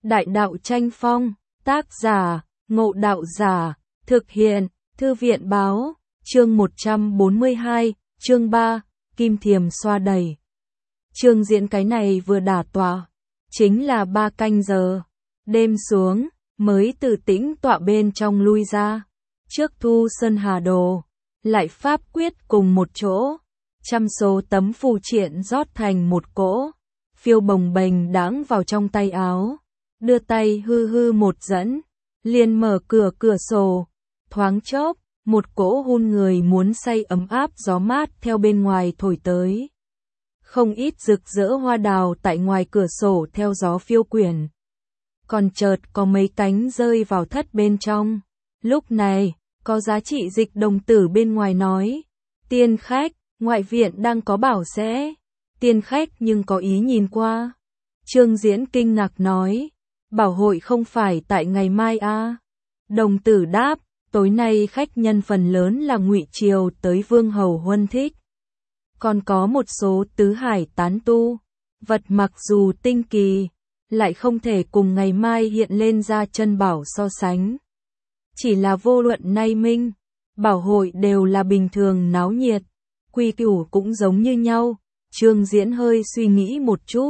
Đại đạo tranh phong, tác giả, Ngộ Đạo Giả, thực hiện, Thư viện báo, chương 142, chương 3, Kim Thiềm xoa đẩy. Chương diễn cái này vừa đả tọa, chính là 3 canh giờ. Đêm xuống, mới từ tĩnh tọa bên trong lui ra. Trước thu sơn hà đồ, lại pháp quyết cùng một chỗ. Trăm số tấm phù triện rót thành một cỗ, phiêu bồng bềnh đãng vào trong tay áo. Đưa tay hư hư một dẫn, liền mở cửa sổ. Thoáng chốc, một cỗ hun người muốn say ấm áp gió mát theo bên ngoài thổi tới. Không ít rực rỡ hoa đào tại ngoài cửa sổ theo gió phiêu quyển. Còn chợt có mấy cánh rơi vào thất bên trong. Lúc này, có giá trị dịch đồng tử bên ngoài nói: tiên khách, ngoại viện đang có bảo sẽ. Tiên khách nhưng có ý nhìn qua. Trương Diễn kinh ngạc nói: bảo hội không phải tại ngày mai à? Đồng tử đáp: tối nay khách nhân phần lớn là Ngụy Triều tới Vương Hầu huân thích. Còn có một số tứ hải tán tu, vật mặc dù tinh kỳ, lại không thể cùng ngày mai hiện lên ra chân bảo so sánh. Chỉ là vô luận nay minh, bảo hội đều là bình thường náo nhiệt, quy củ cũng giống như nhau. Trương Diễn hơi suy nghĩ một chút,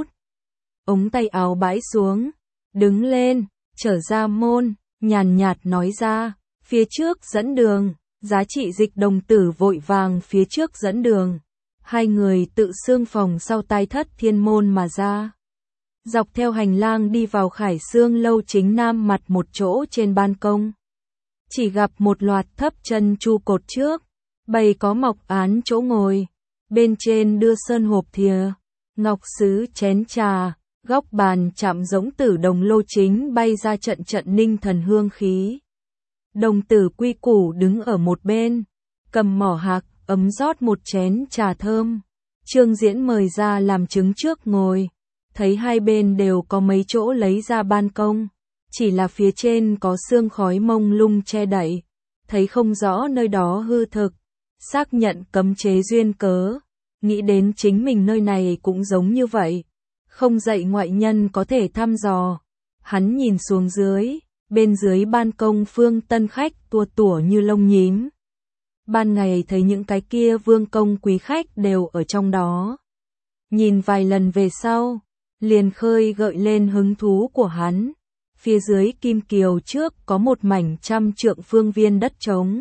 ống tay áo bãi xuống, đứng lên, trở ra môn, nhàn nhạt nói ra: phía trước dẫn đường. Giá trị dịch đồng tử vội vàng phía trước dẫn đường. Hai người tự xương phòng sau tai thất thiên môn mà ra. Dọc theo hành lang đi vào Khải Xương lâu chính nam mặt một chỗ trên ban công. Chỉ gặp một loạt thấp chân chu cột trước, bày có mọc án chỗ ngồi. Bên trên đưa sơn hộp thìa, ngọc sứ chén trà, góc bàn chạm giống tử đồng lô chính bay ra trận trận ninh thần hương khí. Đồng tử quy củ đứng ở một bên, cầm mỏ hạc, ấm rót một chén trà thơm. Trương Diễn mời ra làm chứng trước ngồi, thấy hai bên đều có mấy chỗ lấy ra ban công, chỉ là phía trên có sương khói mông lung che đậy, thấy không rõ nơi đó hư thực, xác nhận cấm chế duyên cớ, nghĩ đến chính mình nơi này cũng giống như vậy, không dạy ngoại nhân có thể thăm dò. Hắn nhìn xuống dưới, bên dưới ban công phương tân khách tua tủa như lông nhím. Ban ngày thấy những cái kia vương công quý khách đều ở trong đó. Nhìn vài lần về sau, liền khơi gợi lên hứng thú của hắn. Phía dưới kim kiều trước có một mảnh 100 trượng phương viên đất trống.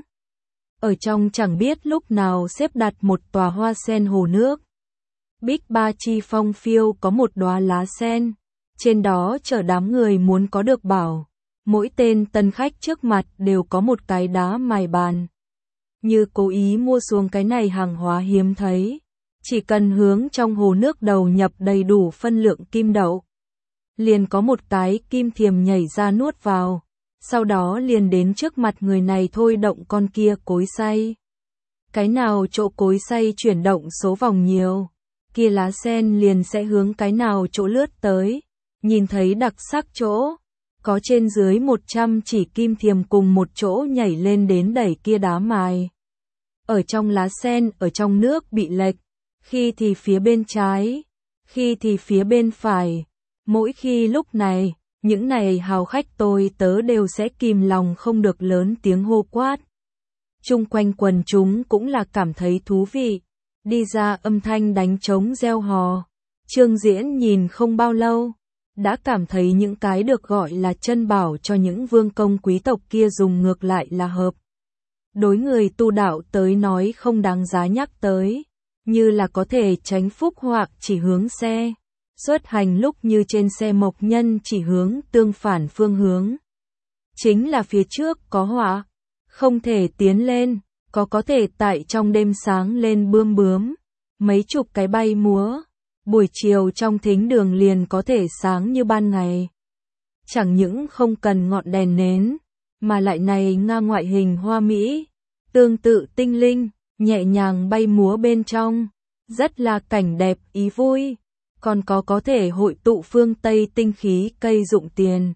Ở trong chẳng biết lúc nào xếp đặt một tòa hoa sen hồ nước. Bích ba chi phong phiêu có một đóa lá sen. Trên đó chở đám người muốn có được bảo. Mỗi tên tân khách trước mặt đều có một cái đá mài bàn. Như cố ý mua xuống cái này hàng hóa hiếm thấy. Chỉ cần hướng trong hồ nước đầu nhập đầy đủ phân lượng kim đậu, liền có một cái kim thiềm nhảy ra nuốt vào. Sau đó liền đến trước mặt người này thôi động con kia cối xay. Cái nào chỗ cối xay chuyển động số vòng nhiều, kia lá sen liền sẽ hướng cái nào chỗ lướt tới. Nhìn thấy đặc sắc chỗ, có trên dưới 100 chỉ kim thiềm cùng một chỗ nhảy lên đến đẩy kia đá mài. Ở trong lá sen, ở trong nước bị lệch, khi thì phía bên trái, khi thì phía bên phải. Mỗi khi lúc này, những này hào khách tôi tớ đều sẽ kìm lòng không được lớn tiếng hô quát. Chung quanh quần chúng cũng là cảm thấy thú vị, đi ra âm thanh đánh trống reo hò. Trương Diễn nhìn không bao lâu, đã cảm thấy những cái được gọi là chân bảo cho những vương công quý tộc kia dùng ngược lại là hợp. Đối người tu đạo tới nói không đáng giá nhắc tới, như là có thể tránh phúc hoặc chỉ hướng xe. Xuất hành lúc như trên xe mộc nhân chỉ hướng tương phản phương hướng. Chính là phía trước có họa, không thể tiến lên, có thể tại trong đêm sáng lên bươm bướm, mấy chục cái bay múa, buổi chiều trong thính đường liền có thể sáng như ban ngày. Chẳng những không cần ngọn đèn nến, mà lại này nga ngoại hình hoa mỹ, tương tự tinh linh, nhẹ nhàng bay múa bên trong, rất là cảnh đẹp ý vui. Còn có thể hội tụ phương Tây tinh khí cây dụng tiền.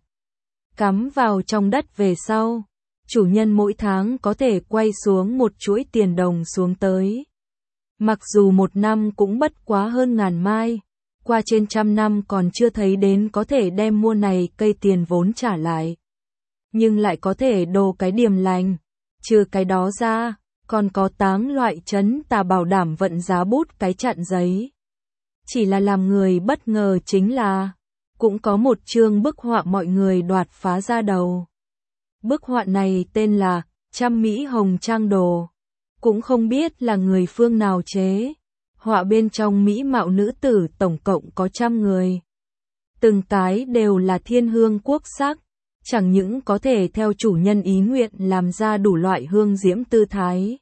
Cắm vào trong đất về sau, chủ nhân mỗi tháng có thể quay xuống một chuỗi tiền đồng xuống tới. Mặc dù một năm cũng bất quá hơn ngàn mai, qua trên 100 năm còn chưa thấy đến có thể đem mua này cây tiền vốn trả lại. Nhưng lại có thể đồ cái điềm lành. Trừ cái đó ra, còn có táng loại trấn tà bảo đảm vận giá bút cái chặn giấy. Chỉ là làm người bất ngờ chính là, cũng có một chương bức họa mọi người đoạt phá ra đầu. Bức họa này tên là Trăm Mỹ Hồng Trang Đồ. Cũng không biết là người phương nào chế. Họa bên trong mỹ mạo nữ tử tổng cộng có 100 người. Từng cái đều là thiên hương quốc sắc. Chẳng những có thể theo chủ nhân ý nguyện làm ra đủ loại hương diễm tư thái.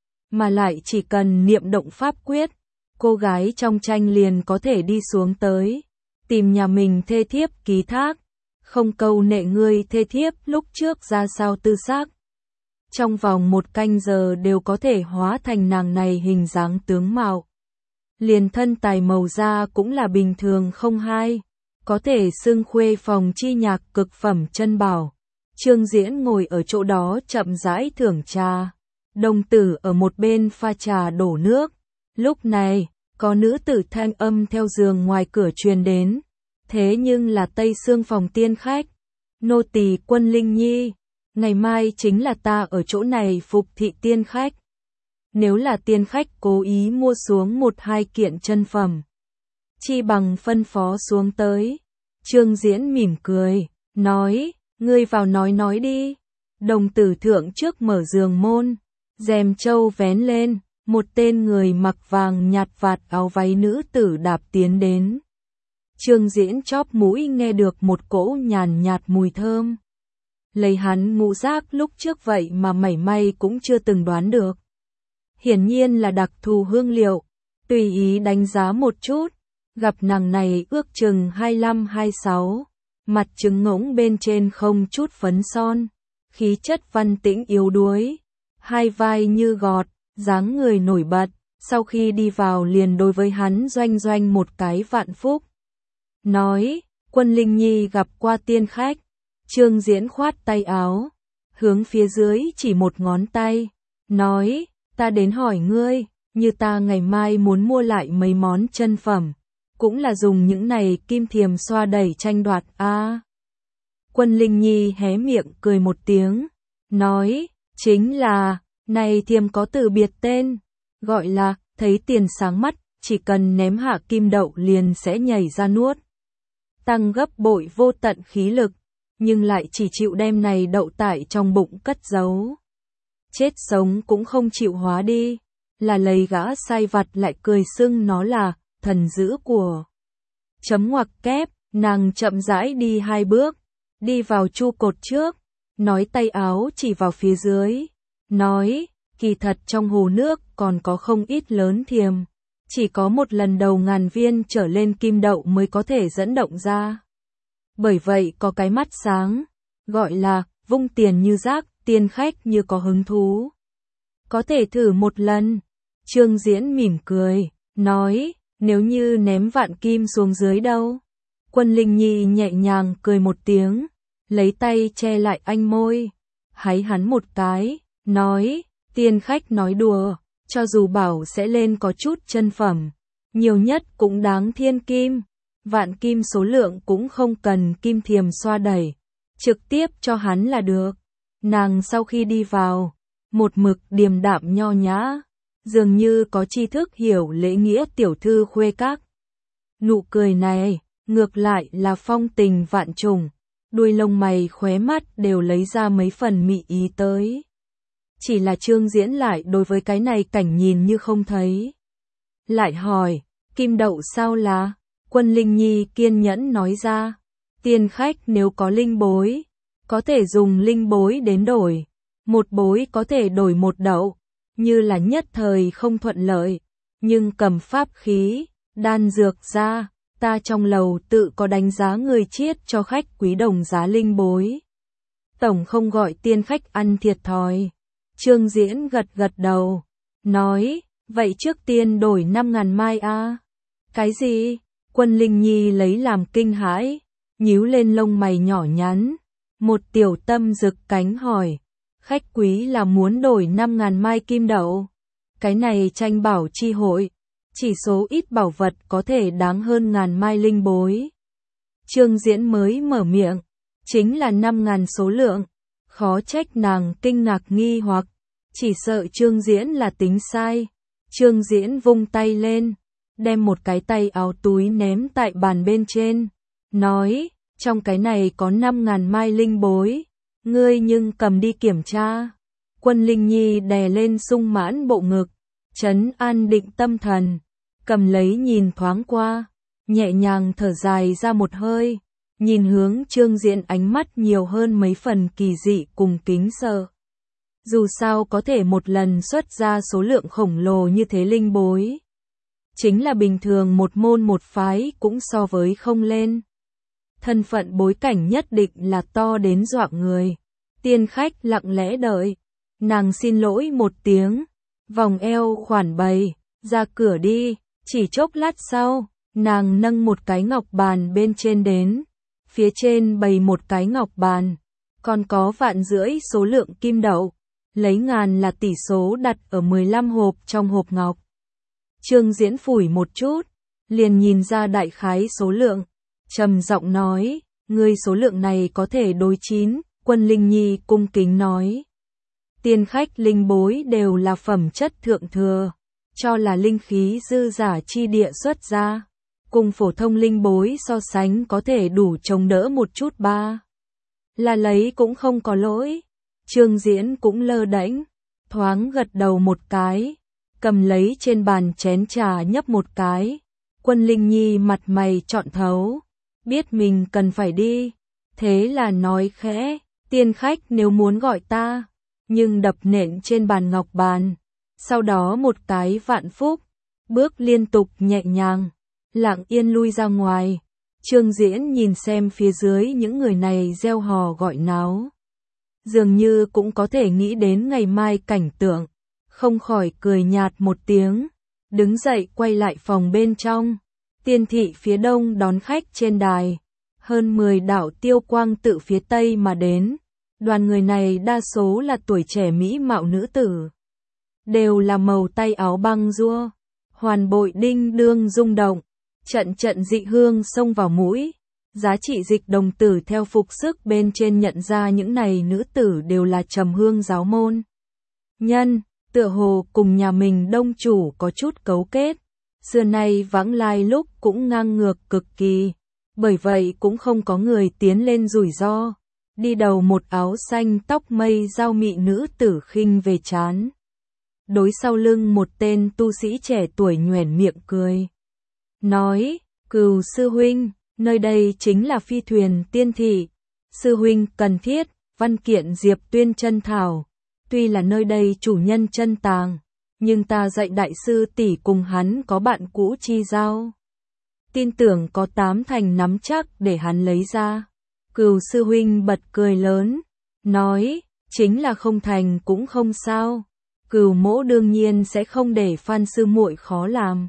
Mà lại chỉ cần niệm động pháp quyết, cô gái trong tranh liền có thể đi xuống tới. Tìm nhà mình thê thiếp ký thác. Không câu nệ ngươi thê thiếp lúc trước ra sao tư xác. Trong vòng 1 canh giờ đều có thể hóa thành nàng này hình dáng tướng mạo. Liền thân tài màu da cũng là bình thường không hai. Có thể xưng khuê phòng chi nhạc cực phẩm chân bảo. Trương Diễn ngồi ở chỗ đó chậm rãi thưởng trà. Đồng tử ở một bên pha trà đổ nước. Lúc này, có nữ tử thanh âm theo giường ngoài cửa truyền đến. Thế nhưng là Tây Sương phòng tiên khách. Nô tỳ Quân Linh Nhi. Ngày mai chính là ta ở chỗ này phục thị tiên khách. Nếu là tiên khách cố ý mua xuống 1-2 kiện chân phẩm, chi bằng phân phó xuống tới. Trương Diễn mỉm cười, nói, ngươi vào nói đi. Đồng tử thượng trước mở giường môn, rèm châu vén lên, một tên người mặc vàng nhạt vạt áo váy nữ tử đạp tiến đến. Trương Diễn chóp mũi nghe được một cỗ nhàn nhạt mùi thơm. Lấy hắn ngũ giác lúc trước vậy mà mảy may cũng chưa từng đoán được. Hiển nhiên là đặc thù hương liệu, tùy ý đánh giá một chút, gặp nàng này ước chừng 25-26, mặt trứng ngỗng bên trên không chút phấn son, khí chất văn tĩnh yếu đuối, hai vai như gọt, dáng người nổi bật, sau khi đi vào liền đối với hắn doanh một cái vạn phúc. Nói, Quân Linh Nhi gặp qua tiên khách. Trương Diễn khoát tay áo, hướng phía dưới chỉ một ngón tay, nói, ta đến hỏi ngươi, như ta ngày mai muốn mua lại mấy món chân phẩm, cũng là dùng những này kim thiềm xoa đẩy tranh đoạt a. Quân Linh Nhi hé miệng cười một tiếng, nói, chính là, này thiềm có từ biệt tên, gọi là, thấy tiền sáng mắt, chỉ cần ném hạ kim đậu liền sẽ nhảy ra nuốt. Tăng gấp bội vô tận khí lực, nhưng lại chỉ chịu đem này đậu tại trong bụng cất giấu. Chết sống cũng không chịu hóa đi, là lấy gã sai vặt lại cười xưng nó là thần dữ của. Chấm ngoặc kép, nàng chậm rãi đi 2 bước, đi vào chu cột trước, nói tay áo chỉ vào phía dưới, nói, kỳ thật trong hồ nước còn có không ít lớn thiềm, chỉ có một lần đầu ngàn viên trở lên kim đậu mới có thể dẫn động ra. Bởi vậy có cái mắt sáng, gọi là vung tiền như rác, tiên khách như có hứng thú. Có thể thử một lần. Trương Diễn mỉm cười, nói, nếu như ném vạn kim xuống dưới đâu. Quân Linh Nhi nhẹ nhàng cười một tiếng, lấy tay che lại anh môi, háy hắn một cái, nói, tiên khách nói đùa, cho dù bảo sẽ lên có chút chân phẩm, nhiều nhất cũng đáng thiên kim. Vạn kim số lượng cũng không cần kim thiềm xoa đẩy, trực tiếp cho hắn là được. Nàng sau khi đi vào, một mực điềm đạm nho nhã, dường như có tri thức hiểu lễ nghĩa tiểu thư khuê các. Nụ cười này, ngược lại là phong tình vạn trùng, đuôi lông mày khóe mắt đều lấy ra mấy phần mị ý tới. Chỉ là Trương Diễn lại đối với cái này cảnh nhìn như không thấy. Lại hỏi, kim đậu sao là? Quân Linh Nhi kiên nhẫn nói ra, tiên khách nếu có linh bối, có thể dùng linh bối đến đổi, một bối có thể đổi một đậu, như là nhất thời không thuận lợi, nhưng cầm pháp khí, đan dược ra, ta trong lầu tự có đánh giá người chiết cho khách quý đồng giá linh bối. Tổng không gọi tiên khách ăn thiệt thòi. Trương Diễn gật đầu, nói, vậy trước tiên đổi 5.000 mai a. Cái gì? Quân Linh Nhi lấy làm kinh hãi, nhíu lên lông mày nhỏ nhắn, một tiểu tâm rực cánh hỏi, khách quý là muốn đổi 5.000 mai kim đậu. Cái này tranh bảo chi hội, chỉ số ít bảo vật có thể đáng hơn ngàn mai linh bối. Trương Diễn mới mở miệng, chính là 5.000 số lượng, khó trách nàng kinh ngạc nghi hoặc, chỉ sợ Trương Diễn là tính sai. Trương Diễn vung tay lên, đem một cái tay áo túi ném tại bàn bên trên, nói, trong cái này có 5.000 mai linh bối, ngươi nhưng cầm đi kiểm tra. Quân Linh Nhi đè lên sung mãn bộ ngực, trấn an định tâm thần, cầm lấy nhìn thoáng qua, nhẹ nhàng thở dài ra một hơi, nhìn hướng Trương Diễn ánh mắt nhiều hơn mấy phần kỳ dị cùng kính sợ. Dù sao có thể một lần xuất ra số lượng khổng lồ như thế linh bối, chính là bình thường một môn một phái cũng so với không lên. Thân phận bối cảnh nhất định là to đến dọa người. Tiên khách lặng lẽ đợi, nàng xin lỗi một tiếng, vòng eo khoản bày, ra cửa đi. Chỉ chốc lát sau, nàng nâng một cái ngọc bàn bên trên đến, phía trên bày một cái ngọc bàn, còn có 1,5 vạn số lượng kim đậu, lấy ngàn là tỷ số đặt ở 15 hộp trong hộp ngọc. Trương Diễn phủi một chút, liền nhìn ra đại khái số lượng, trầm giọng nói, ngươi số lượng này có thể đối chín. Quân Linh Nhi cung kính nói, tiên khách linh bối đều là phẩm chất thượng thừa, cho là linh khí dư giả chi địa xuất ra, cùng phổ thông linh bối so sánh có thể đủ chống đỡ một chút ba. Là lấy cũng không có lỗi. Trương Diễn cũng lơ đễnh, thoáng gật đầu một cái, cầm lấy trên bàn chén trà nhấp một cái. Quân Linh Nhi mặt mày trọn thấu, biết mình cần phải đi, thế là nói khẽ, tiên khách nếu muốn gọi ta, nhưng đập nện trên bàn ngọc bàn, sau đó một cái vạn phúc, bước liên tục nhẹ nhàng, lặng yên lui ra ngoài. Trương Diễn nhìn xem phía dưới những người này reo hò gọi náo, dường như cũng có thể nghĩ đến ngày mai cảnh tượng, không khỏi cười nhạt một tiếng, đứng dậy quay lại phòng bên trong. Tiên thị phía đông đón khách trên đài, hơn 10 đạo tiêu quang tự phía tây mà đến, đoàn người này đa số là tuổi trẻ mỹ mạo nữ tử, đều là màu tay áo băng rua, hoàn bội đinh đương rung động, trận trận dị hương xông vào mũi. Giá trị dịch đồng tử theo phục sức bên trên nhận ra những này nữ tử đều là trầm hương giáo môn nhân, tựa hồ cùng nhà mình đông chủ có chút cấu kết, xưa nay vãng lai lúc cũng ngang ngược cực kỳ, bởi vậy cũng không có người tiến lên rủi ro. Đi đầu một áo xanh tóc mây dao mị nữ tử khinh về chán, đối sau lưng một tên tu sĩ trẻ tuổi nhoẻn miệng cười, nói, Cừu sư huynh, nơi đây chính là phi thuyền tiên thị, sư huynh cần thiết, văn kiện Diệp Tuyên chân thảo, tuy là nơi đây chủ nhân chân tàng, nhưng ta dạy đại sư tỷ cùng hắn có bạn cũ chi giao, tin tưởng có 8 thành nắm chắc để hắn lấy ra. Cừu sư huynh bật cười lớn, nói, chính là không thành cũng không sao, Cừu mỗ đương nhiên sẽ không để Phan sư muội khó làm.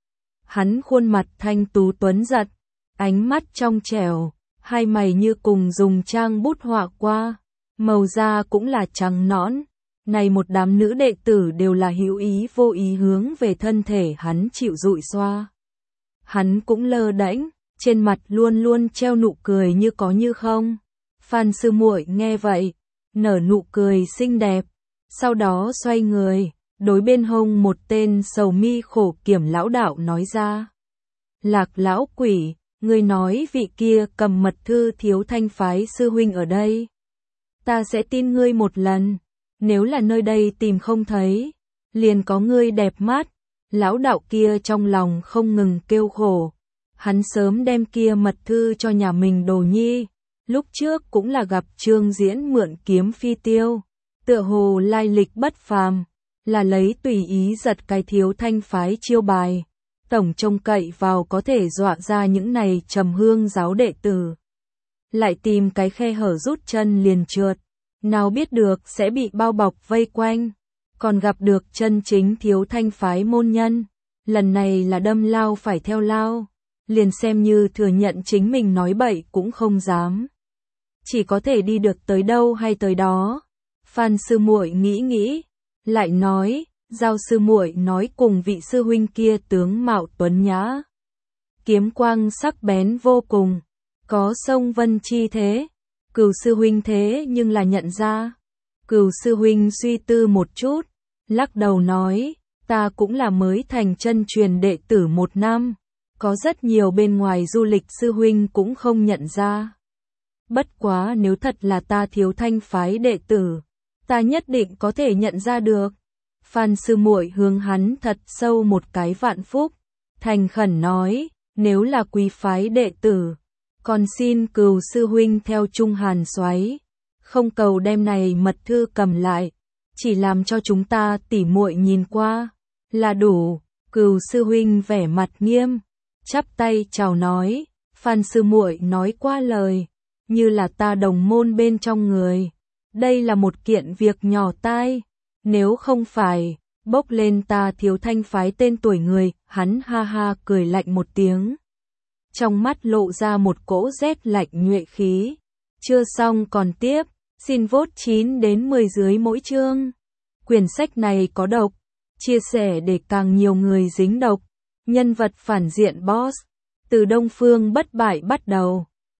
Hắn khuôn mặt thanh tú tuấn giật, ánh mắt trong trẻo, hai mày như cùng dùng trang bút họa qua, màu da cũng là trắng nõn. Này một đám nữ đệ tử đều là hữu ý vô ý hướng về thân thể hắn chịu dụi xoa. Hắn cũng lơ đễnh, trên mặt luôn luôn treo nụ cười như có như không. Phan sư muội nghe vậy, nở nụ cười xinh đẹp, sau đó xoay người, đối bên hông một tên sầu mi khổ kiểm lão đạo nói ra. Lạc lão quỷ, ngươi nói vị kia cầm mật thư thiếu thanh phái sư huynh ở đây. Ta sẽ tin ngươi một lần, nếu là nơi đây tìm không thấy, liền có ngươi đẹp mắt. Lão đạo kia trong lòng không ngừng kêu khổ, hắn sớm đem kia mật thư cho nhà mình đồ nhi, lúc trước cũng là gặp Trương Diễn mượn kiếm phi tiêu, tựa hồ lai lịch bất phàm, là lấy tùy ý giật cái thiếu thanh phái chiêu bài, tổng trông cậy vào có thể dọa ra những này trầm hương giáo đệ tử. Lại tìm cái khe hở rút chân liền trượt, nào biết được sẽ bị bao bọc vây quanh, còn gặp được chân chính thiếu thanh phái môn nhân, lần này là đâm lao phải theo lao, liền xem như thừa nhận chính mình nói bậy cũng không dám. Chỉ có thể đi được tới đâu hay tới đó. Phan sư muội nghĩ nghĩ, lại nói, Giao sư muội nói cùng vị sư huynh kia tướng mạo tuấn nhã, kiếm quang sắc bén vô cùng, có sông vân chi thế. Cửu sư huynh thế nhưng là nhận ra. Cửu sư huynh suy tư một chút, lắc đầu nói, ta cũng là mới thành chân truyền đệ tử 1 năm, có rất nhiều bên ngoài du lịch sư huynh cũng không nhận ra. Bất quá nếu thật là ta Thiếu Thanh phái đệ tử, ta nhất định có thể nhận ra được. Phan sư muội hướng hắn thật sâu một cái vạn phúc, thành khẩn nói, nếu là quý phái đệ tử, còn xin Cửu sư huynh theo Trung Hàn soái, không cầu đem này mật thư cầm lại, chỉ làm cho chúng ta tỉ muội nhìn qua là đủ. Cửu sư huynh vẻ mặt nghiêm, chắp tay chào nói, Phan sư muội nói qua lời, như là ta đồng môn bên trong người, đây là một kiện việc nhỏ tai, nếu không phải bốc lên ta Thiếu Thanh phái tên tuổi người. Hắn ha ha cười lạnh một tiếng, trong mắt lộ ra một cỗ rét lạnh nhuệ khí. Chưa xong còn tiếp, xin vote 9 đến 10 dưới mỗi chương. Quyển sách này có độc, chia sẻ để càng nhiều người dính độc. Nhân vật phản diện boss, từ Đông Phương bất bại bắt đầu.